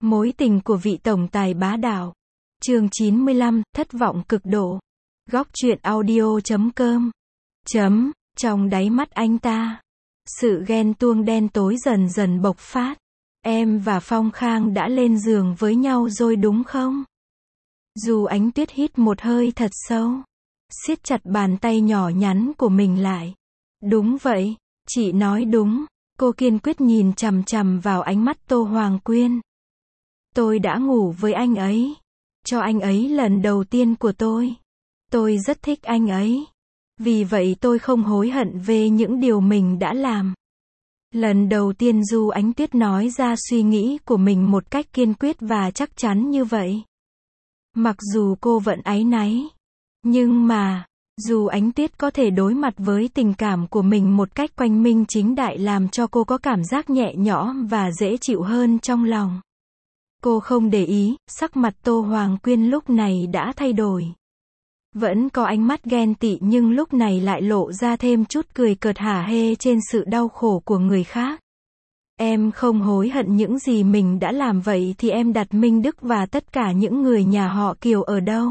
Mối tình của vị tổng tài bá đạo. Chương 95, thất vọng cực độ. Góc truyện audio.com. Trong đáy mắt anh ta, sự ghen tuông đen tối dần dần bộc phát. Em và Phong Khang đã lên giường với nhau rồi đúng không? Dù Ánh Tuyết hít một hơi thật sâu, siết chặt bàn tay nhỏ nhắn của mình lại. Đúng vậy, chị nói đúng. Cô kiên quyết nhìn chằm chằm vào ánh mắt Tô Hoàng Quyên. Tôi đã ngủ với anh ấy. Cho anh ấy lần đầu tiên của tôi. Tôi rất thích anh ấy. Vì vậy tôi không hối hận về những điều mình đã làm. Lần đầu tiên Du Ánh Tuyết nói ra suy nghĩ của mình một cách kiên quyết và chắc chắn như vậy. Mặc dù cô vẫn áy náy. Nhưng mà, dù Ánh Tuyết có thể đối mặt với tình cảm của mình một cách quang minh chính đại làm cho cô có cảm giác nhẹ nhõm và dễ chịu hơn trong lòng. Cô không để ý, sắc mặt Tô Hoàng Quyên lúc này đã thay đổi. Vẫn có ánh mắt ghen tị nhưng lúc này lại lộ ra thêm chút cười cợt hả hê trên sự đau khổ của người khác. Em không hối hận những gì mình đã làm, vậy thì em đặt Minh Đức và tất cả những người nhà họ Kiều ở đâu?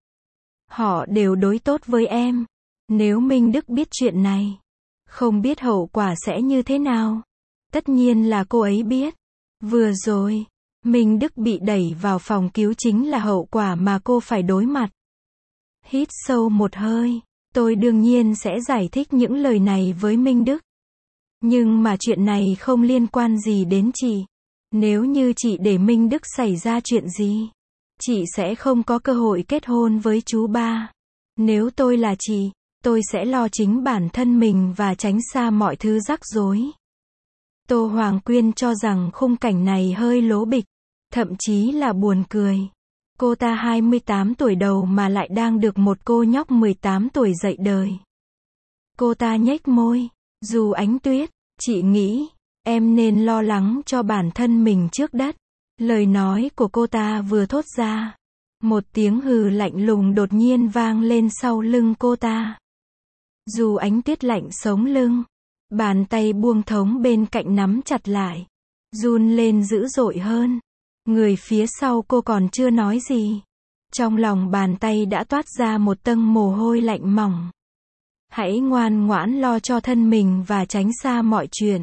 Họ đều đối tốt với em. Nếu Minh Đức biết chuyện này, không biết hậu quả sẽ như thế nào. Tất nhiên là cô ấy biết. Vừa rồi, Minh Đức bị đẩy vào phòng cứu chính là hậu quả mà cô phải đối mặt. Hít sâu một hơi, tôi đương nhiên sẽ giải thích những lời này với Minh Đức. Nhưng mà chuyện này không liên quan gì đến chị. Nếu như chị để Minh Đức xảy ra chuyện gì, chị sẽ không có cơ hội kết hôn với chú ba. Nếu tôi là chị, tôi sẽ lo chính bản thân mình và tránh xa mọi thứ rắc rối. Tô Hoàng Quyên cho rằng khung cảnh này hơi lố bịch, thậm chí là buồn cười. Cô ta 28 tuổi đầu mà lại đang được một cô nhóc 18 tuổi dạy đời. Cô ta nhếch môi. Dù Ánh Tuyết, chị nghĩ, em nên lo lắng cho bản thân mình trước đất. Lời nói của cô ta vừa thốt ra, một tiếng hừ lạnh lùng đột nhiên vang lên sau lưng cô ta. Dù Ánh Tuyết lạnh sống lưng, bàn tay buông thống bên cạnh nắm chặt lại, run lên dữ dội hơn. Người phía sau cô còn chưa nói gì, trong lòng bàn tay đã toát ra một tầng mồ hôi lạnh mỏng. Hãy ngoan ngoãn lo cho thân mình và tránh xa mọi chuyện.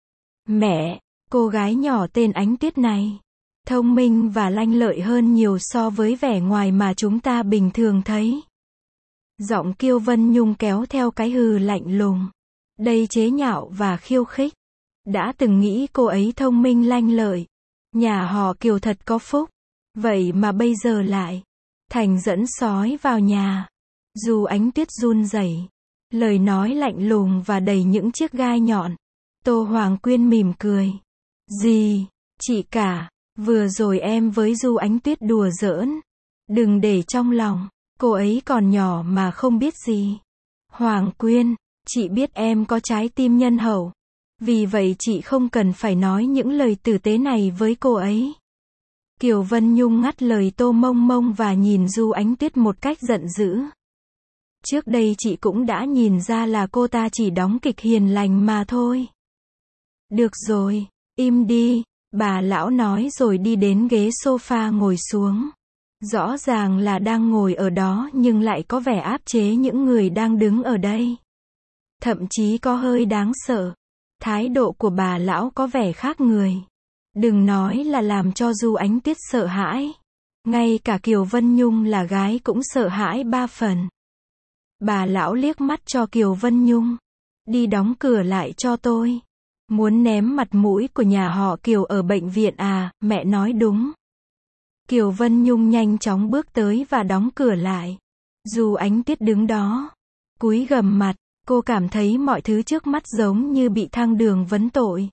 Mẹ, cô gái nhỏ tên Ánh Tuyết này, thông minh và lanh lợi hơn nhiều so với vẻ ngoài mà chúng ta bình thường thấy. Giọng Kiều Vân Nhung kéo theo cái hừ lạnh lùng, đầy chế nhạo và khiêu khích. Đã từng nghĩ cô ấy thông minh lanh lợi, nhà họ Kiều thật có phúc, vậy mà bây giờ lại thành dẫn sói vào nhà. Dù Ánh Tuyết run rẩy, lời nói lạnh lùng và đầy những chiếc gai nhọn. Tô Hoàng Quyên mỉm cười. Gì, chị cả, vừa rồi em với Du Ánh Tuyết đùa giỡn. Đừng để trong lòng, cô ấy còn nhỏ mà không biết gì. Hoàng Quyên, chị biết em có trái tim nhân hậu. Vì vậy chị không cần phải nói những lời tử tế này với cô ấy. Kiều Vân Nhung ngắt lời Tô Mông Mông và nhìn Du Ánh Tuyết một cách giận dữ. Trước đây chị cũng đã nhìn ra là cô ta chỉ đóng kịch hiền lành mà thôi. Được rồi, im đi, bà lão nói rồi đi đến ghế sofa ngồi xuống. Rõ ràng là đang ngồi ở đó nhưng lại có vẻ áp chế những người đang đứng ở đây. Thậm chí có hơi đáng sợ. Thái độ của bà lão có vẻ khác người. Đừng nói là làm cho Du Ánh Tuyết sợ hãi. Ngay cả Kiều Vân Nhung là gái cũng sợ hãi 3 phần. Bà lão liếc mắt cho Kiều Vân Nhung. Đi đóng cửa lại cho tôi. Muốn ném mặt mũi của nhà họ Kiều ở bệnh viện à, mẹ nói đúng. Kiều Vân Nhung nhanh chóng bước tới và đóng cửa lại. Du Ánh Tuyết đứng đó, cúi gằm mặt. Cô cảm thấy mọi thứ trước mắt giống như bị thăng đường vấn tội.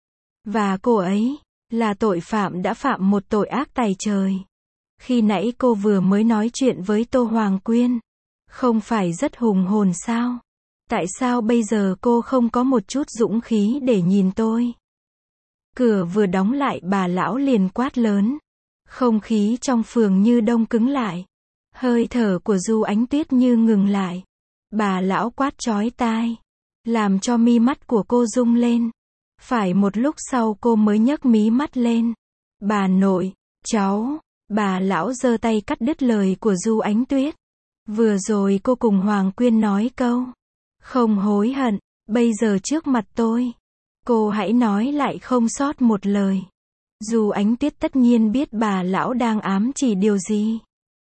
Và cô ấy là tội phạm đã phạm một tội ác tày trời. Khi nãy cô vừa mới nói chuyện với Tô Hoàng Quyên, không phải rất hùng hồn sao? Tại sao bây giờ cô không có một chút dũng khí để nhìn tôi? Cửa vừa đóng lại bà lão liền quát lớn. Không khí trong phường như đông cứng lại. Hơi thở của Du Ánh Tuyết như ngừng lại. Bà lão quát chói tai, làm cho mi mắt của cô rung lên. Phải một lúc sau cô mới nhấc mí mắt lên. Bà nội, cháu, bà lão giơ tay cắt đứt lời của Du Ánh Tuyết. Vừa rồi cô cùng Hoàng Quyên nói câu, không hối hận, bây giờ trước mặt tôi. Cô hãy nói lại không sót một lời. Du Ánh Tuyết tất nhiên biết bà lão đang ám chỉ điều gì.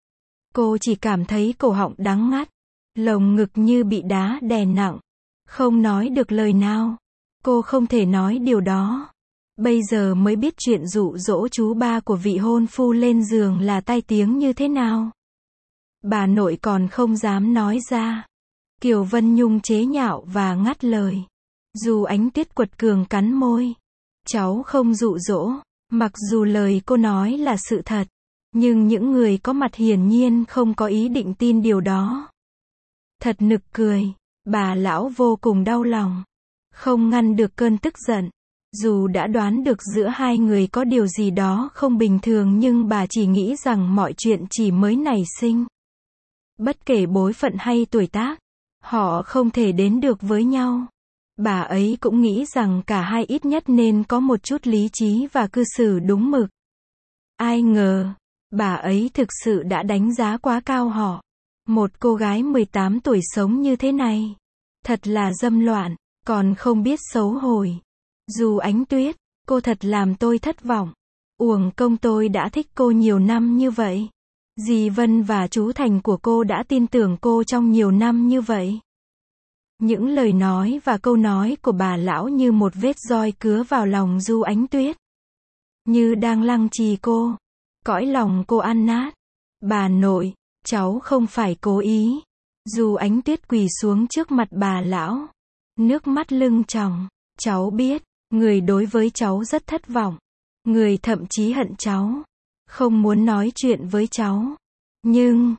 Cô chỉ cảm thấy cổ họng đắng ngắt, lồng ngực như bị đá đè nặng, không nói được lời nào. Cô không thể nói điều đó. Bây giờ mới biết chuyện dụ dỗ chú ba của vị hôn phu lên giường là tai tiếng như thế nào. Bà nội còn không dám nói ra. Kiều Vân Nhung chế nhạo và ngắt lời. Du Ánh Tuyết quật cường cắn môi. Cháu không dụ dỗ, mặc dù lời cô nói là sự thật, nhưng những người có mặt hiển nhiên không có ý định tin điều đó. Thật nực cười, bà lão vô cùng đau lòng, không ngăn được cơn tức giận. Dù đã đoán được giữa hai người có điều gì đó không bình thường nhưng bà chỉ nghĩ rằng mọi chuyện chỉ mới nảy sinh. Bất kể bối phận hay tuổi tác, họ không thể đến được với nhau. Bà ấy cũng nghĩ rằng cả hai ít nhất nên có một chút lý trí và cư xử đúng mực. Ai ngờ, bà ấy thực sự đã đánh giá quá cao họ. Một cô gái 18 tuổi sống như thế này, thật là dâm loạn, còn không biết xấu hổ. Du Ánh Tuyết, cô thật làm tôi thất vọng. Uổng công tôi đã thích cô nhiều năm như vậy. Dì Vân và chú Thành của cô đã tin tưởng cô trong nhiều năm như vậy. Những lời nói và câu nói của bà lão như một vết roi cứa vào lòng Du Ánh Tuyết. Như đang lăng trì cô. Cõi lòng cô ăn nát. Bà nội, cháu không phải cố ý. Du Ánh Tuyết quỳ xuống trước mặt bà lão. Nước mắt lưng tròng. Cháu biết, người đối với cháu rất thất vọng. Người thậm chí hận cháu. Không muốn nói chuyện với cháu. Nhưng,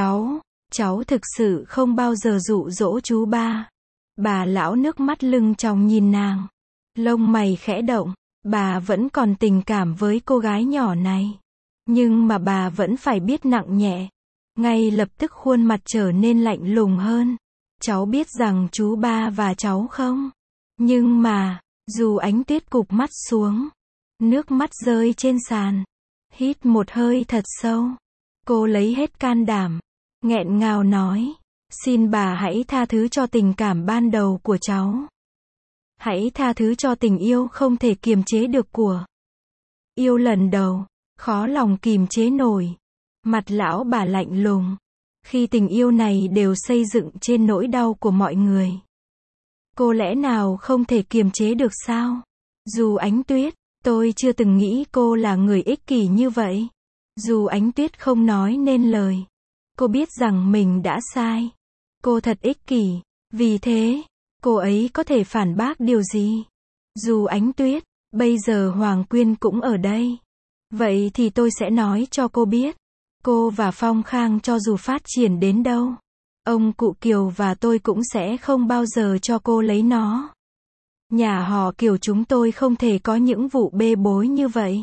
cháu thực sự không bao giờ dụ dỗ chú ba. Bà lão nước mắt lưng tròng nhìn nàng. Lông mày khẽ động. Bà vẫn còn tình cảm với cô gái nhỏ này. Nhưng mà bà vẫn phải biết nặng nhẹ. Ngay lập tức khuôn mặt trở nên lạnh lùng hơn. Cháu biết rằng chú ba và cháu không? Nhưng mà, Du Ánh Tuyết cụp mắt xuống. Nước mắt rơi trên sàn. Hít một hơi thật sâu. Cô lấy hết can đảm. Nghẹn ngào nói. Xin bà hãy tha thứ cho tình cảm ban đầu của cháu. Hãy tha thứ cho tình yêu không thể kiềm chế được của. Yêu lần đầu, khó lòng kìm chế nổi. Mặt lão bà lạnh lùng. Khi tình yêu này đều xây dựng trên nỗi đau của mọi người. Cô lẽ nào không thể kiềm chế được sao? Du Ánh Tuyết, tôi chưa từng nghĩ cô là người ích kỷ như vậy. Du Ánh Tuyết không nói nên lời. Cô biết rằng mình đã sai. Cô thật ích kỷ. Vì thế, cô ấy có thể phản bác điều gì? Du Ánh Tuyết, bây giờ Hoàng Quyên cũng ở đây. Vậy thì tôi sẽ nói cho cô biết. Cô và Phong Khang cho dù phát triển đến đâu, ông cụ Kiều và tôi cũng sẽ không bao giờ cho cô lấy nó. Nhà họ Kiều chúng tôi không thể có những vụ bê bối như vậy.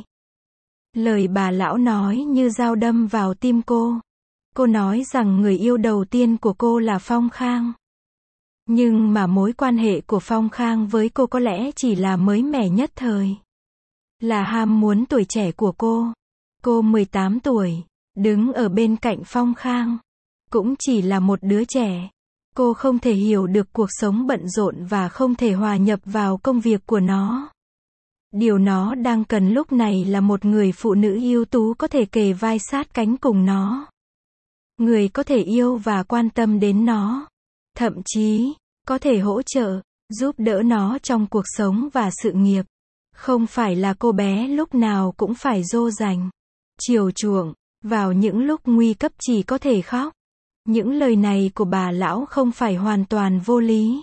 Lời bà lão nói như dao đâm vào tim cô. Cô nói rằng người yêu đầu tiên của cô là Phong Khang. Nhưng mà mối quan hệ của Phong Khang với cô có lẽ chỉ là mới mẻ nhất thời. Là ham muốn tuổi trẻ của cô. Cô 18 tuổi, đứng ở bên cạnh Phong Khang. Cũng chỉ là một đứa trẻ. Cô không thể hiểu được cuộc sống bận rộn và không thể hòa nhập vào công việc của nó. Điều nó đang cần lúc này là một người phụ nữ ưu tú có thể kề vai sát cánh cùng nó. Người có thể yêu và quan tâm đến nó. Thậm chí, có thể hỗ trợ, giúp đỡ nó trong cuộc sống và sự nghiệp. Không phải là cô bé lúc nào cũng phải dỗ dành, chiều chuộng, vào những lúc nguy cấp chỉ có thể khóc. Những lời này của bà lão không phải hoàn toàn vô lý.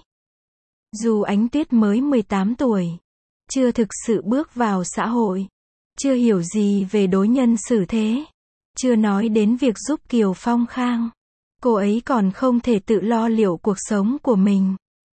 Dù Ánh Tuyết mới 18 tuổi, chưa thực sự bước vào xã hội, chưa hiểu gì về đối nhân xử thế, chưa nói đến việc giúp Kiều Phong Khang, cô ấy còn không thể tự lo liệu cuộc sống của mình.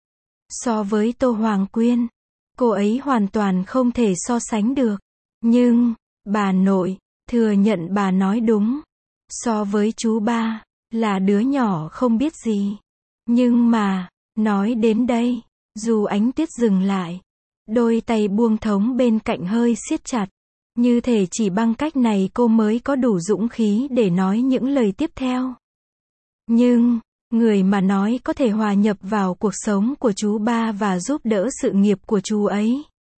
So với Tô Hoàng Quyên, cô ấy hoàn toàn không thể so sánh được. Nhưng, bà nội, thừa nhận bà nói đúng. So với chú ba, là đứa nhỏ không biết gì. Nhưng mà, nói đến đây, dù Ánh Tuyết dừng lại, đôi tay buông thống bên cạnh hơi siết chặt. Như thể chỉ bằng cách này cô mới có đủ dũng khí để nói những lời tiếp theo. Nhưng, người mà nói có thể hòa nhập vào cuộc sống của chú ba và giúp đỡ sự nghiệp của chú ấy.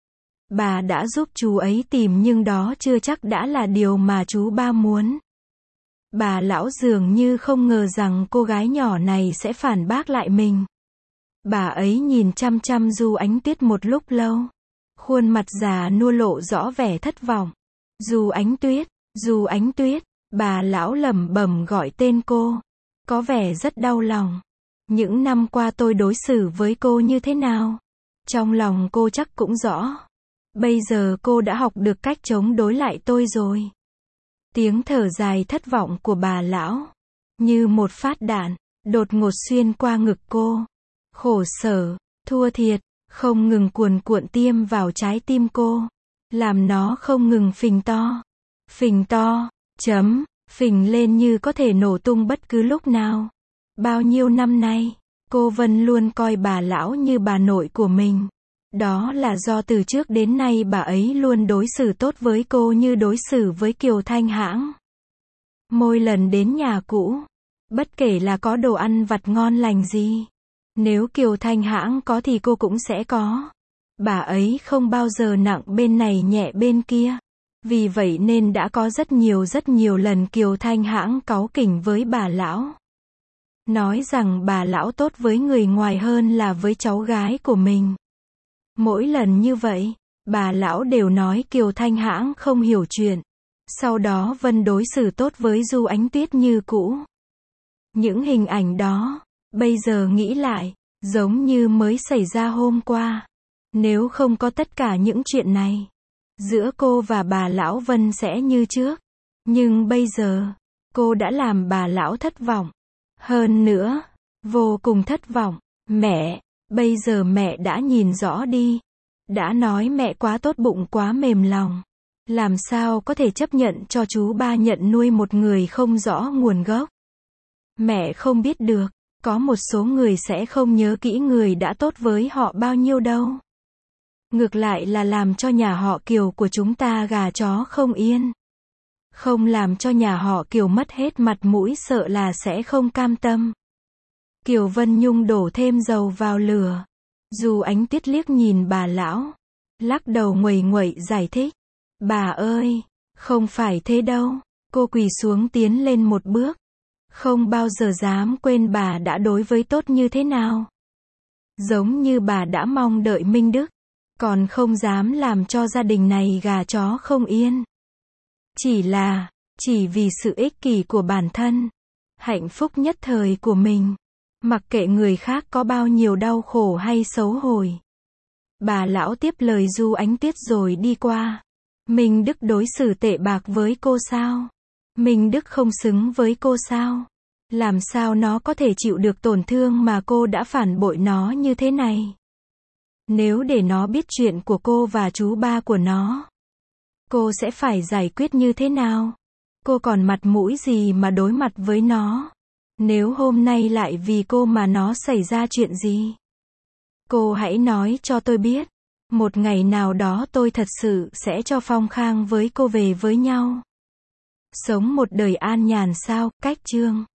Bà đã giúp chú ấy tìm nhưng đó chưa chắc đã là điều mà chú ba muốn. Bà lão dường như không ngờ rằng cô gái nhỏ này sẽ phản bác lại mình. Bà ấy nhìn chăm chăm Du Ánh Tuyết một lúc lâu. Khuôn mặt già nua lộ rõ vẻ thất vọng. Du Ánh Tuyết, Du Ánh Tuyết, bà lão lẩm bẩm gọi tên cô. Có vẻ rất đau lòng. Những năm qua tôi đối xử với cô như thế nào? Trong lòng cô chắc cũng rõ. Bây giờ cô đã học được cách chống đối lại tôi rồi. Tiếng thở dài thất vọng của bà lão, như một phát đạn, đột ngột xuyên qua ngực cô. Khổ sở, thua thiệt, không ngừng cuồn cuộn tiêm vào trái tim cô. Làm nó không ngừng phình to. Phình to, phình lên như có thể nổ tung bất cứ lúc nào. Bao nhiêu năm nay, cô Vân luôn coi bà lão như bà nội của mình. Đó là do từ trước đến nay bà ấy luôn đối xử tốt với cô như đối xử với Kiều Thanh Hãng. Mỗi lần đến nhà cũ, bất kể là có đồ ăn vặt ngon lành gì, nếu Kiều Thanh Hãng có thì cô cũng sẽ có. Bà ấy không bao giờ nặng bên này nhẹ bên kia. Vì vậy nên đã có rất nhiều lần Kiều Thanh Hãng cáu kỉnh với bà lão. Nói rằng bà lão tốt với người ngoài hơn là với cháu gái của mình. Mỗi lần như vậy, bà lão đều nói Kiều Thanh Hãng không hiểu chuyện. Sau đó Vân đối xử tốt với Du Ánh Tuyết như cũ. Những hình ảnh đó, bây giờ nghĩ lại, giống như mới xảy ra hôm qua. Nếu không có tất cả những chuyện này, giữa cô và bà lão Vân sẽ như trước. Nhưng bây giờ, cô đã làm bà lão thất vọng. Hơn nữa, vô cùng thất vọng. Mẹ, bây giờ mẹ đã nhìn rõ đi. Đã nói mẹ quá tốt bụng quá mềm lòng. Làm sao có thể chấp nhận cho chú ba nhận nuôi một người không rõ nguồn gốc. Mẹ không biết được, có một số người sẽ không nhớ kỹ người đã tốt với họ bao nhiêu đâu. Ngược lại là làm cho nhà họ Kiều của chúng ta gà chó không yên. Không làm cho nhà họ Kiều mất hết mặt mũi sợ là sẽ không cam tâm. Kiều Vân Nhung đổ thêm dầu vào lửa. Du Ánh Tuyết liếc nhìn bà lão, lắc đầu nguầy nguậy giải thích. Bà ơi, không phải thế đâu. Cô quỳ xuống tiến lên một bước. Không bao giờ dám quên bà đã đối với tốt như thế nào. Giống như bà đã mong đợi Minh Đức. Còn không dám làm cho gia đình này gà chó không yên. Chỉ vì sự ích kỷ của bản thân. Hạnh phúc nhất thời của mình. Mặc kệ người khác có bao nhiêu đau khổ hay xấu hổ. Bà lão tiếp lời Du Ánh Tuyết rồi đi qua. Minh Đức đối xử tệ bạc với cô sao? Minh Đức không xứng với cô sao? Làm sao nó có thể chịu được tổn thương mà cô đã phản bội nó như thế này? Nếu để nó biết chuyện của cô và chú ba của nó, cô sẽ phải giải quyết như thế nào? Cô còn mặt mũi gì mà đối mặt với nó? Nếu hôm nay lại vì cô mà nó xảy ra chuyện gì? Cô hãy nói cho tôi biết. Một ngày nào đó tôi thật sự sẽ cho Phong Khang với cô về với nhau. Sống một đời an nhàn sao? Cách chương